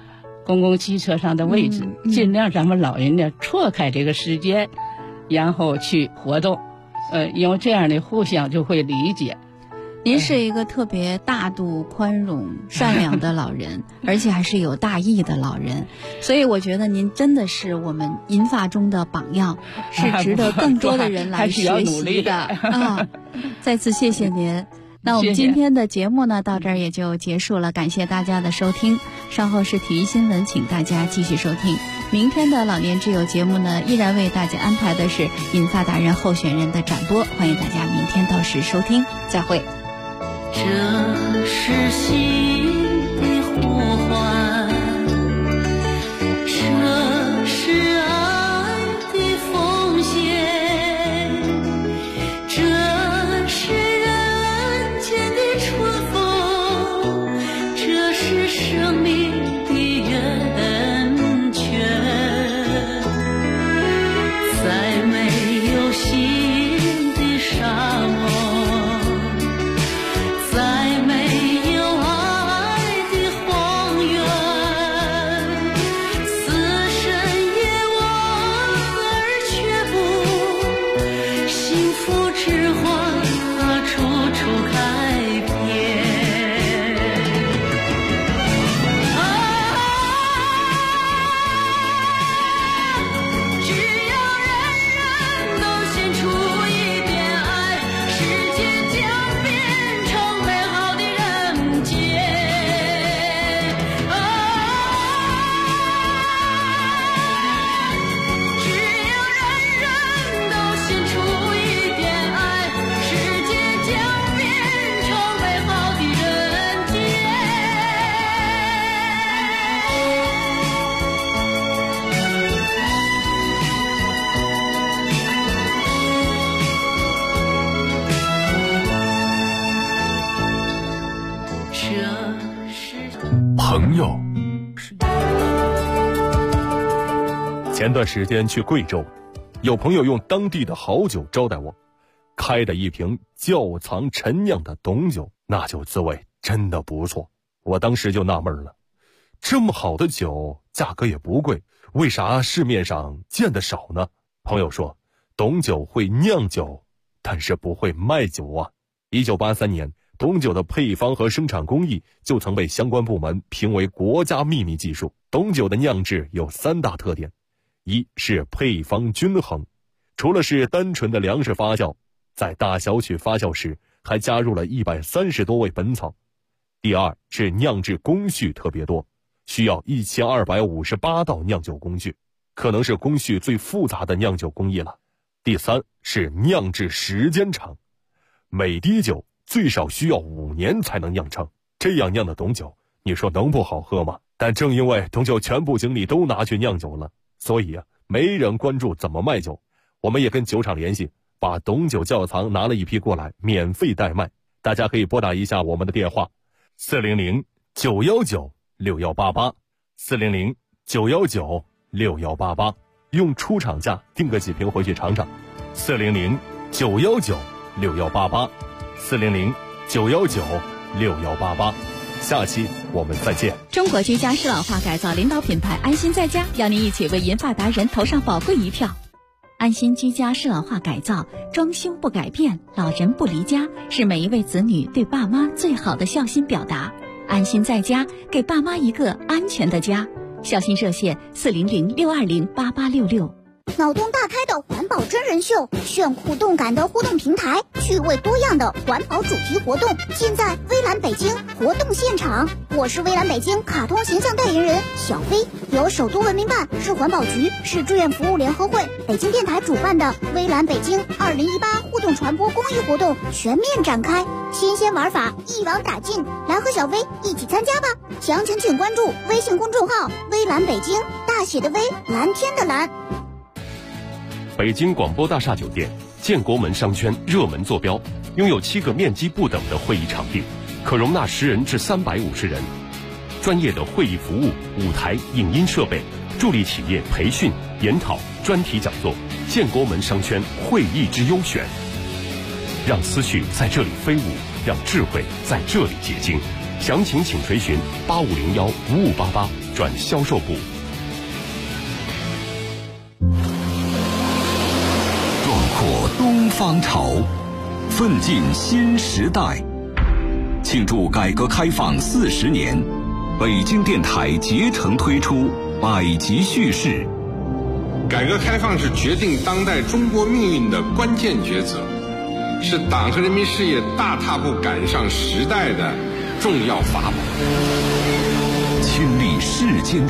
公共汽车上的位置，尽量咱们老人呢错开这个时间，然后去活动，因为这样的互相就会理解。 您是一个特别大度、宽容、善良的老人，而且还是有大义的老人，所以我觉得您真的是我们银发中的榜样，是值得更多的人来学习的啊！再次谢谢您。那我们今天的节目呢，到这儿也就结束了，感谢大家的收听。稍后是体育新闻，请大家继续收听。明天的老年之友节目呢，依然为大家安排的是银发达人候选人的展播，欢迎大家明天到时收听，再会。 这是心的呼唤，这是爱的奉献，这是人间的春风，这是生命的源泉。再没有新的沙漠， 朋友。前段时间去贵州，有朋友用当地的好酒招待我，开的一瓶窖藏陈酿的董酒，那酒滋味真的不错。我当时就纳闷了，这么好的酒价格也不贵，为啥市面上见得少呢？朋友说，董酒会酿酒，但是不会卖酒啊。1983年，董酒的配方和生产工艺就曾被相关部门评为国家秘密技术。董酒的酿制有3大特点，一是配方均衡，除了是单纯的粮食发酵，在大小曲发酵时还加入了130多味本草。第二是酿制工序特别多，需要1258道酿酒工序，可能是工序最复杂的酿酒工艺了。第三是酿制时间长，每滴酒最少需要5年才能酿成，这样酿的董酒，你说能不好喝吗？但正因为董酒全部精力都拿去酿酒了，所以没人关注怎么卖酒。我们也跟酒厂联系，把董酒窖藏拿了一批过来，免费代卖。大家可以拨打一下我们的电话，400-919-6188 400-919-6188，用出厂价订个几瓶回去尝尝。400-919-6188 400-919-6188，下期我们再见。 中国居家适老化改造领导品牌安心在家，邀您一起为银发达人投上宝贵一票。安心居家适老化改造，装修不改变，老人不离家，是每一位子女对爸妈最好的孝心表达。安心在家，给爸妈一个安全的家。孝心热线400-620-8866。 脑洞大开的环保真人秀，炫酷动感的互动平台，趣味多样的环保主题活动，尽在微蓝北京活动现场。我是微蓝北京卡通形象代言人小飞，由首都文明办、市环保局、市志愿服务联合会、北京电台主办的微蓝北京2018互动传播公益活动全面展开，新鲜玩法一网打尽，来和小飞一起参加吧！详情请关注微信公众号微蓝北京，大写的微，蓝天的蓝。 北京广播大厦酒店建国门商圈热门坐标，拥有7个面积不等的会议场地，可容纳10人至350人。专业的会议服务、舞台、影音设备，助力企业培训、研讨、专题讲座。建国门商圈会议之优选，让思绪在这里飞舞，让智慧在这里结晶。详情请垂询8501-5588。 转销售部。 壮阔东方潮，奋进新时代。庆祝改革开放40年，北京电台竭诚推出百集叙事。 改革开放是决定当代中国命运的关键抉择，是党和人民事业大踏步赶上时代的重要法宝。 亲历世间